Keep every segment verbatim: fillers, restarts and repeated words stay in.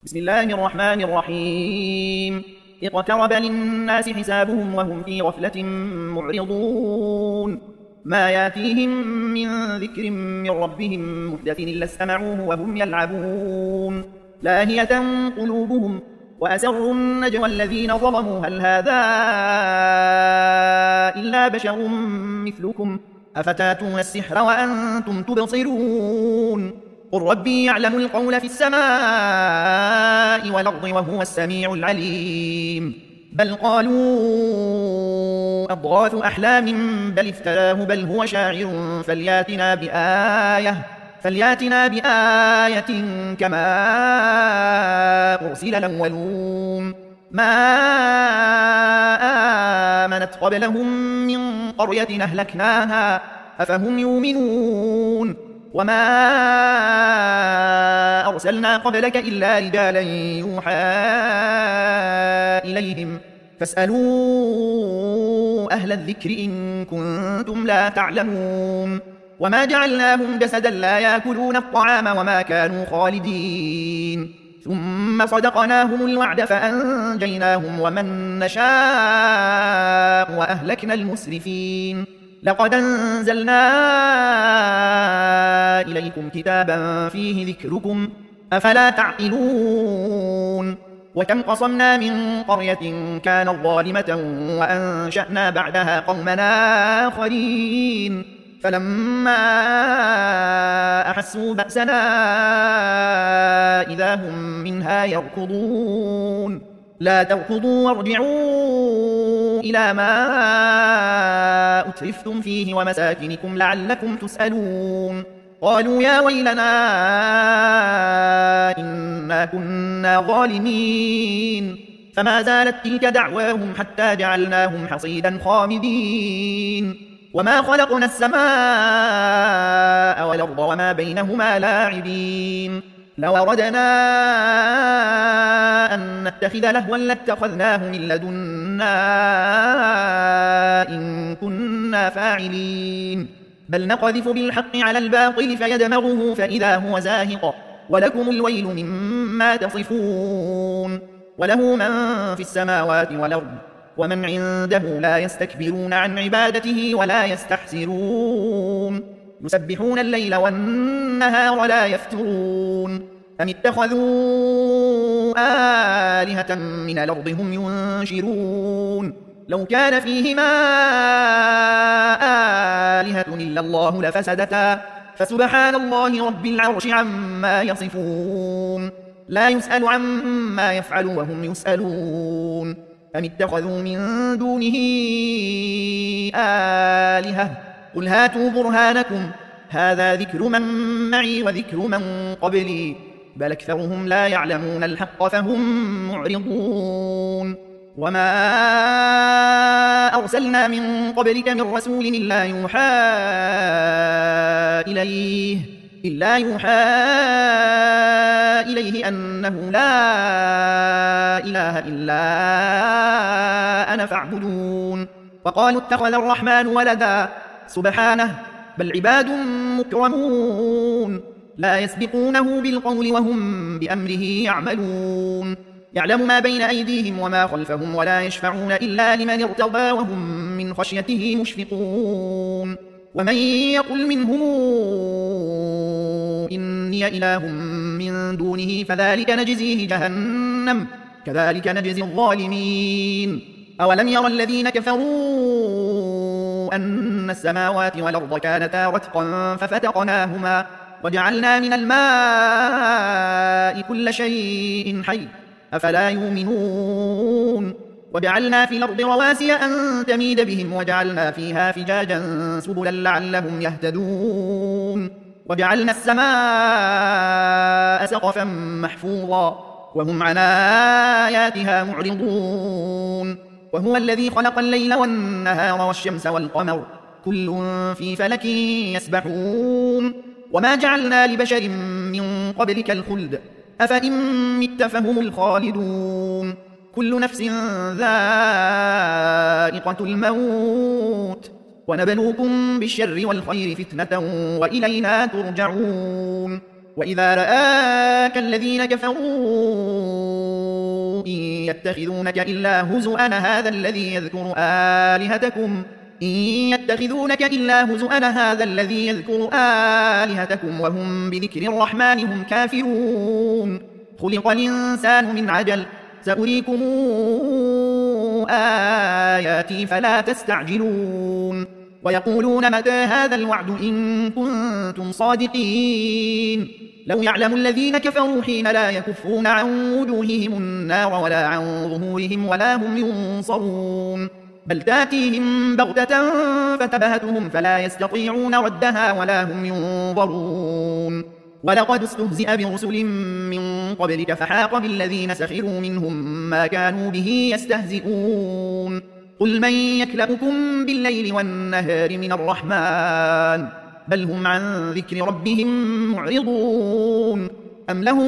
بسم الله الرحمن الرحيم. اقترب للناس حسابهم وهم في غفلة معرضون. ما ياتيهم من ذكر من ربهم محدث إلا استمعوه وهم يلعبون. لاهية قلوبهم وأسروا النجوى الذين ظلموا هل هذا إلا بشر مثلكم أفتاتون السحر وأنتم تبصرون. قل ربي يعلم القول في السماء والأرض وهو السميع العليم. بل قالوا أضغاث أحلام بل افتراه بل هو شاعر فلياتنا بآية فلياتنا بآية كما أرسل الأولون. ما آمنت قبلهم من قرية أهلكناها أفهم يؤمنون. وما أرسلنا قبلك إلا رجالا يوحى إليهم فاسألوا أهل الذكر إن كنتم لا تعلمون. وما جعلناهم جسدا لا يأكلون الطعام وما كانوا خالدين ثم صدقناهم الوعد فأنجيناهم ومن نشاء وأهلكنا المسرفين. لقد أنزلنا إليكم كتابا فيه ذكركم أفلا تعقلون. وكم قصمنا من قرية كانت ظالمة وأنشأنا بعدها قومنا آخرين فلما أحسوا بأسنا إذا هم منها يركضون. لا تركضوا وارجعوا إلى ما أترفتم فيه ومساكنكم لعلكم تسألون. قالوا يا ويلنا إنا كنا ظالمين فما زالت تلك دعواهم حتى جعلناهم حصيدا خامدين. وما خلقنا السماء والأرض وما بينهما لاعبين. لو أردنا أن نتخذ لهوا لاتخذناه من لدنا إن كنا فاعلين. بل نقذف بالحق على الباطل فيدمغه فإذا هو زاهق ولكم الويل مما تصفون. وله من في السماوات والأرض ومن عنده لا يستكبرون عن عبادته ولا يستحسرون. يسبحون الليل والنهار لا يفترون. أم اتخذوا آلهة من الأرض هم ينشرون. لو كان فيهما آلهة إلا الله لفسدتا فسبحان الله رب العرش عما يصفون. لا يسأل عما يفعل وهم يسألون. أم اتخذوا من دونه آلهة قل هاتوا برهانكم هذا ذكر من معي وذكر من قبلي بل أكثرهم لا يعلمون الحق فهم معرضون. وما أرسلنا من قبلك من رسول إلا يوحى إليه إلا يوحى إليه أنه لا إله إلا أنا فاعبدون. وقالوا اتخذ الرحمن ولدا سبحانه بل عباد مكرمون لا يسبقونه بالقول وهم بأمره يعملون. يعلم ما بين أيديهم وما خلفهم ولا يشفعون إلا لمن ارتضى وهم من خشيته مشفقون. ومن يقل منهم إني إله من دونه فذلك نجزيه جهنم كذلك نجزي الظالمين. أولم يرى الذين كفروا أن السماوات والأرض كانتا رتقا ففتقناهما وجعلنا من الماء كل شيء حي أفلا يؤمنون. وجعلنا في الأرض رواسي أن تميد بهم وجعلنا فيها فجاجا سبلا لعلهم يهتدون. وجعلنا السماء سقفا محفوظا وهم عن آياتها معرضون. وهو الذي خلق الليل والنهار والشمس والقمر كل في فلك يسبحون. وما جعلنا لبشر من قبلك الخلد أفإن مت فهم الخالدون. كل نفس ذائقة الموت ونبلوكم بالشر والخير فتنة وإلينا ترجعون. وإذا رآك الذين كفروا إن يتخذونك إلا هزؤا هذا الذي يذكر آلهتكم إن يتخذونك إلا هزؤا هذا الذي يذكر آلهتكم وهم بذكر الرحمن هم كافرون خلق الإنسان من عجل سأريكم آياتي فلا تستعجلون ويقولون متى هذا الوعد إن كنتم صادقين لو يعلم الذين كفروا حين لا يكفون عن وجوههم النار ولا عن ظهورهم ولا هم ينصرون بل تاتيهم بغتة فتبهتهم فلا يستطيعون ردها ولا هم ينظرون ولقد استهزئ برسل من قبلك فحاق بالذين سخروا منهم ما كانوا به يستهزئون قل من يكلؤكم بالليل والنهار من الرحمن بل هم عن ذكر ربهم معرضون أم لهم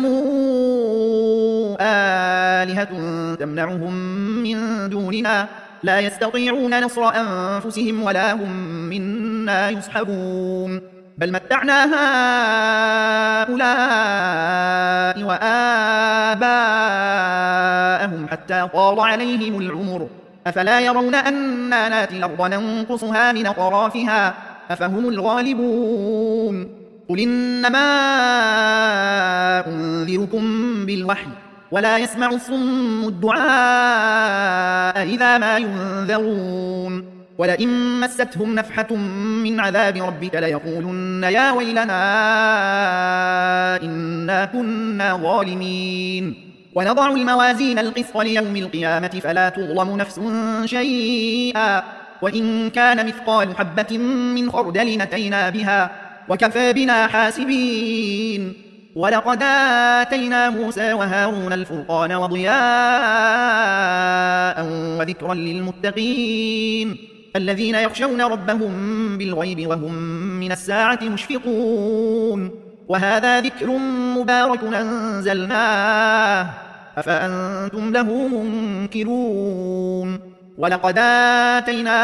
آلهة تمنعهم من دوننا لا يستطيعون نصر أنفسهم ولا هم منا يصحبون بل متعنا هؤلاء وآباءهم حتى طال عليهم العمر أفلا يرون أنا ناتي الأرض ننقصها من أطرافها أفهم الغالبون قل إنما أنذركم بالوحي ولا يسمع الصم الدعاء إذا ما ينذرون ولئن مستهم نفحة من عذاب ربك ليقولن يا ويلنا إنا كنا ظالمين ونضع الموازين القسط ليوم القيامة فلا تظلم نفس شيئا وإن كان مثقال حبة من خردل أتينا بها وكفى بنا حاسبين ولقد آتينا موسى وهارون الفرقان وضياء وذكرا للمتقين الذين يخشون ربهم بالغيب وهم من الساعة مشفقون وهذا ذكر مبارك أنزلناه أفأنتم له منكرون ولقد آتينا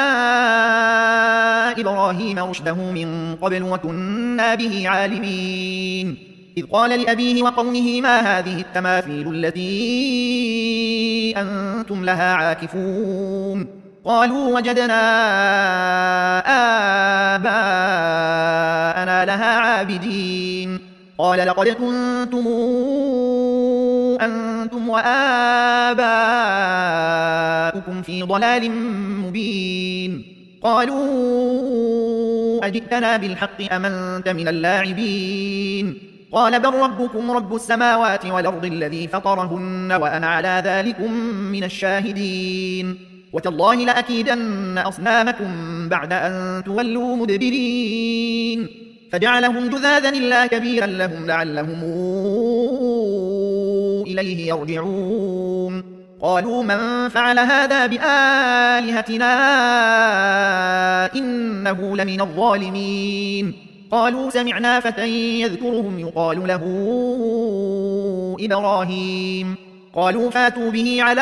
إبراهيم رشده من قبل وكنا به عالمين إذ قال لأبيه وقومه ما هذه التماثيل التي أنتم لها عاكفون قالوا وجدنا آباءنا لها عابدين قال لقد كنتم أنتم وآباؤكم في ضلال مبين قالوا أجئتنا بالحق أم أنت من اللاعبين قال بل ربكم رب السماوات والأرض الذي فطرهن وأنا على ذلكم من الشاهدين وتالله لأكيدن أصنامكم بعد أن تولوا مدبرين فجعلهم جذاذا إلا كبيرا لهم لعلهم إليه يرجعون قالوا من فعل هذا بآلهتنا إنه لمن الظالمين قالوا سمعنا فتى يذكرهم يقال له إبراهيم قالوا فاتوا به على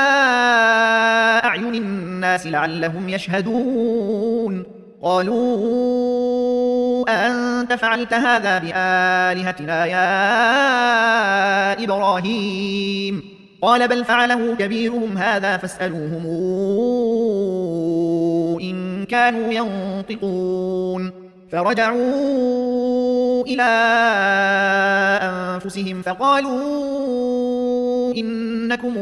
أعين الناس لعلهم يشهدون قالوا أأنت فعلت هذا بآلهتنا يا إبراهيم قال بل فعله كبيرهم هذا فاسألوهم إن كانوا ينطقون فرجعوا إلى أنفسهم فقالوا إنكم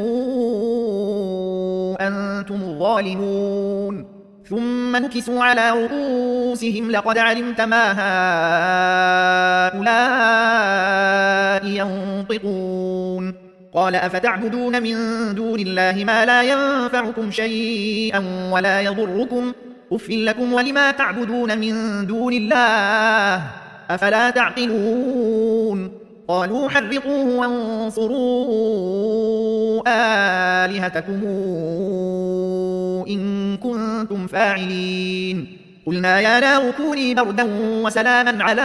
أنتم الظالمون ثم نكسوا على رؤوسهم لقد علمت ما هؤلاء ينطقون قال أفتعبدون من دون الله ما لا ينفعكم شيئا ولا يضركم أف لكم ولما تعبدون من دون الله أفلا تعقلون قالوا حرقوه وانصروا آلهتكم إن كنتم فاعلين قلنا يا نار كوني بردا وسلاما على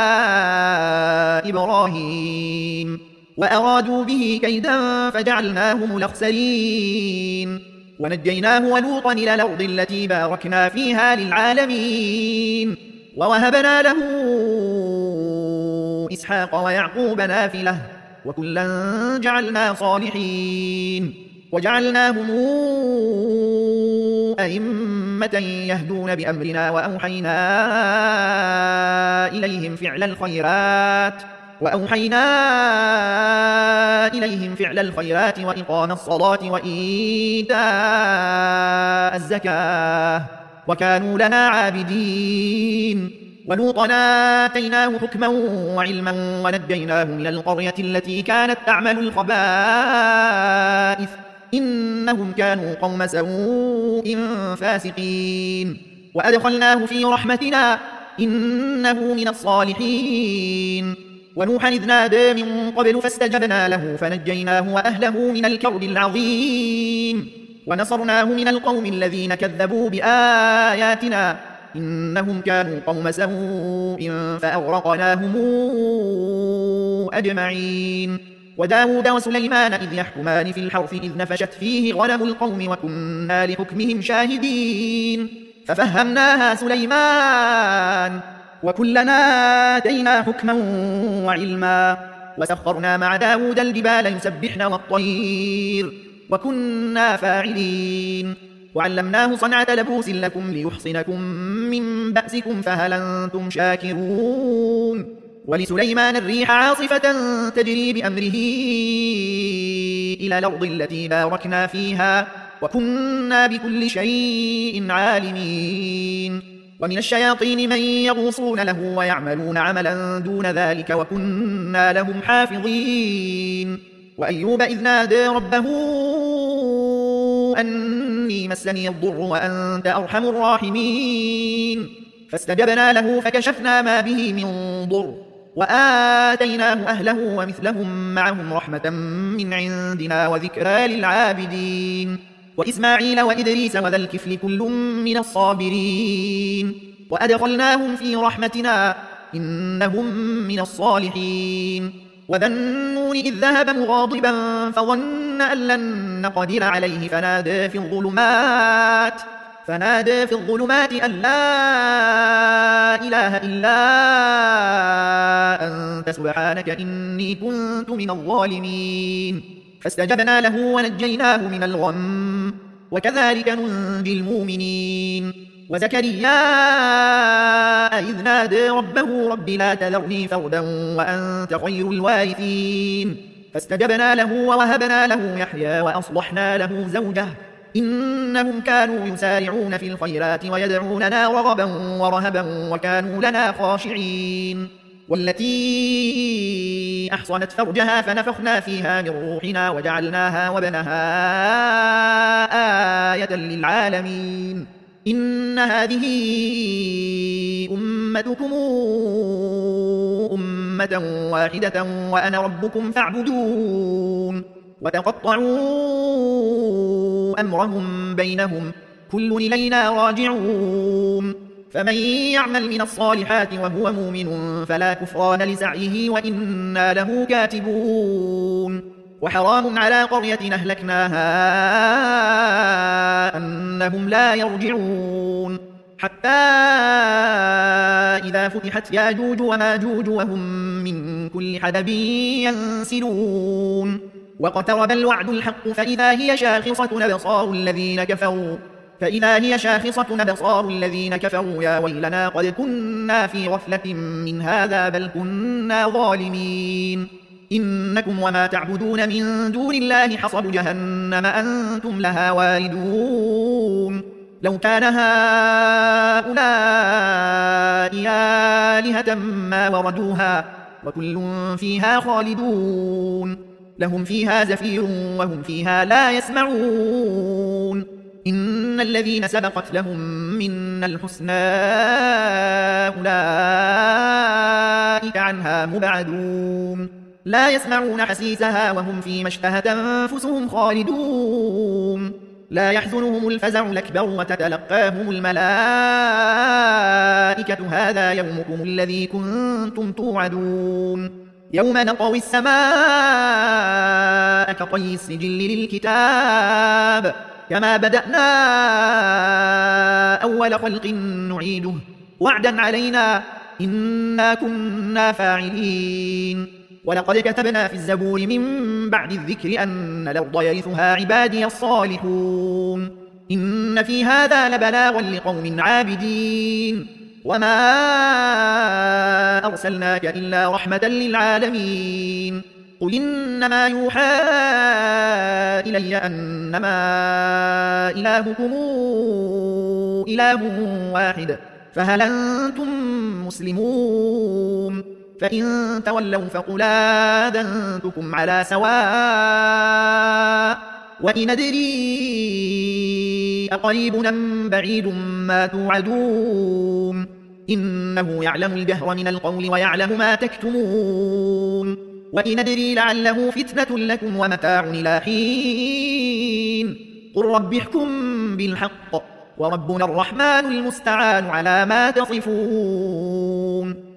إبراهيم وأرادوا به كيدا فجعلناهم الأخسرين ونجيناه ولوطا إلى الأرض التي باركنا فيها للعالمين ووهبنا له إسحاق ويعقوب نافلة وكلا جعلنا صالحين وجعلناهم أئمة يهدون بأمرنا وأوحينا إليهم فعل الخيرات وأوحينا إليهم فعل الخيرات وإقام الصلاة وإيتاء الزكاة وكانوا لنا عابدين ولوطا آتيناه حكما وعلما ونجيناه من القرية التي كانت تعمل الخبائث إنهم كانوا قوم سوء فاسقين وأدخلناه في رحمتنا إنه من الصالحين ونوحا إذ نادى من قبل فاستجبنا له فنجيناه وأهله من الكرب العظيم ونصرناه من القوم الذين كذبوا بآياتنا إنهم كانوا قوم سوء فأغرقناهم أجمعين وداود وسليمان إذ يحكمان في الحرث إذ نفشت فيه غنم القوم وكنا لحكمهم شاهدين ففهمناها سليمان وكلنا آتينا حكما وعلما وسخرنا مع داود الجبال يسبحن والطير وكنا فاعلين وعلمناه صنعة لبوس لكم ليحصنكم من بأسكم فهل أنتم شاكرون ولسليمان الريح عاصفة تجري بأمره إلى الأرض التي باركنا فيها وكنا بكل شيء عالمين ومن الشياطين من يغوصون له ويعملون عملا دون ذلك وكنا لهم حافظين وأيوب إذ نادى ربه أني مسني الضر وأنت أرحم الراحمين فاستجبنا له فكشفنا ما به من ضر وآتيناه أهله ومثلهم معهم رحمة من عندنا وذكرى للعابدين وإسماعيل وإدريس وذا الكفل كل من الصابرين وأدخلناهم في رحمتنا إنهم من الصالحين وذا النون إذ ذهب مغاضبا فظن أن لن نقدر عليه فنادى في الظلمات فنادى في الظلمات أن لا إله إلا أنت سبحانك إني كنت من الظالمين فاستجبنا له ونجيناه من الغم وكذلك ننجي المؤمنين وزكريا إذ نادى ربه رب لا تذرني فردا وأنت خير الوارثين فاستجبنا له ووهبنا له يحيى وأصلحنا له زوجه إنهم كانوا يسارعون في الخيرات ويدعوننا رغبا ورهبا وكانوا لنا خاشعين والتي أحصنت فرجها فنفخنا فيها من روحنا وجعلناها وابنها آية للعالمين إن هذه أمتكم أمة واحدة وأنا ربكم فاعبدون وتقطعوا أمرهم بينهم كل إلينا راجعون فمن يعمل من الصالحات وهو مؤمن فلا كفران لسعيه وإنا له كاتبون وحرام على قرية أهلكناها أنهم لا يرجعون حتى إذا فتحت ياجوج وماجوج وهم من كل حدب ينسلون واقترب الوعد الحق فإذا هي شاخصة أبصار الذين كفروا فإذا هي شاخصة أبصار الذين كفروا يا ويلنا قد كنا في غفلة من هذا بل كنا ظالمين إنكم وما تعبدون من دون الله حصب جهنم أنتم لها واردون لو كان هؤلاء آلهة ما وردوها وكل فيها خالدون لهم فيها زفير وهم فيها لا يسمعون إن الذين سبقت لهم منا الحسنى أولئك عنها مبعدون لا يسمعون حسيسها وهم فيما اشتهت أنفسهم خالدون لا يحزنهم الفزع الأكبر وتتلقاهم الملائكة هذا يومكم الذي كنتم توعدون يوم نطوي السماء كطي السجل للكتاب كما بدأنا أول خلق نعيده وعدا علينا إنا كنا فاعلين ولقد كتبنا في الزبور من بعد الذكر أن الأرض يرثها عبادي الصالحون إن في هذا لبلاغا لقوم عابدين وما أرسلناك إلا رحمة للعالمين قل إنما يوحى إلي أنما إلهكم إله واحد فهل أنتم مسلمون فإن تولوا فقل آذنتكم على سواء وإن أدري أقريب أم بعيد ما توعدون إنه يعلم الجهر من القول ويعلم ما تكتمون وإن أدري لعله فتنة لكم ومتاع إلى حين قل رب احكم بالحق وربنا الرحمن المستعان على ما تصفون.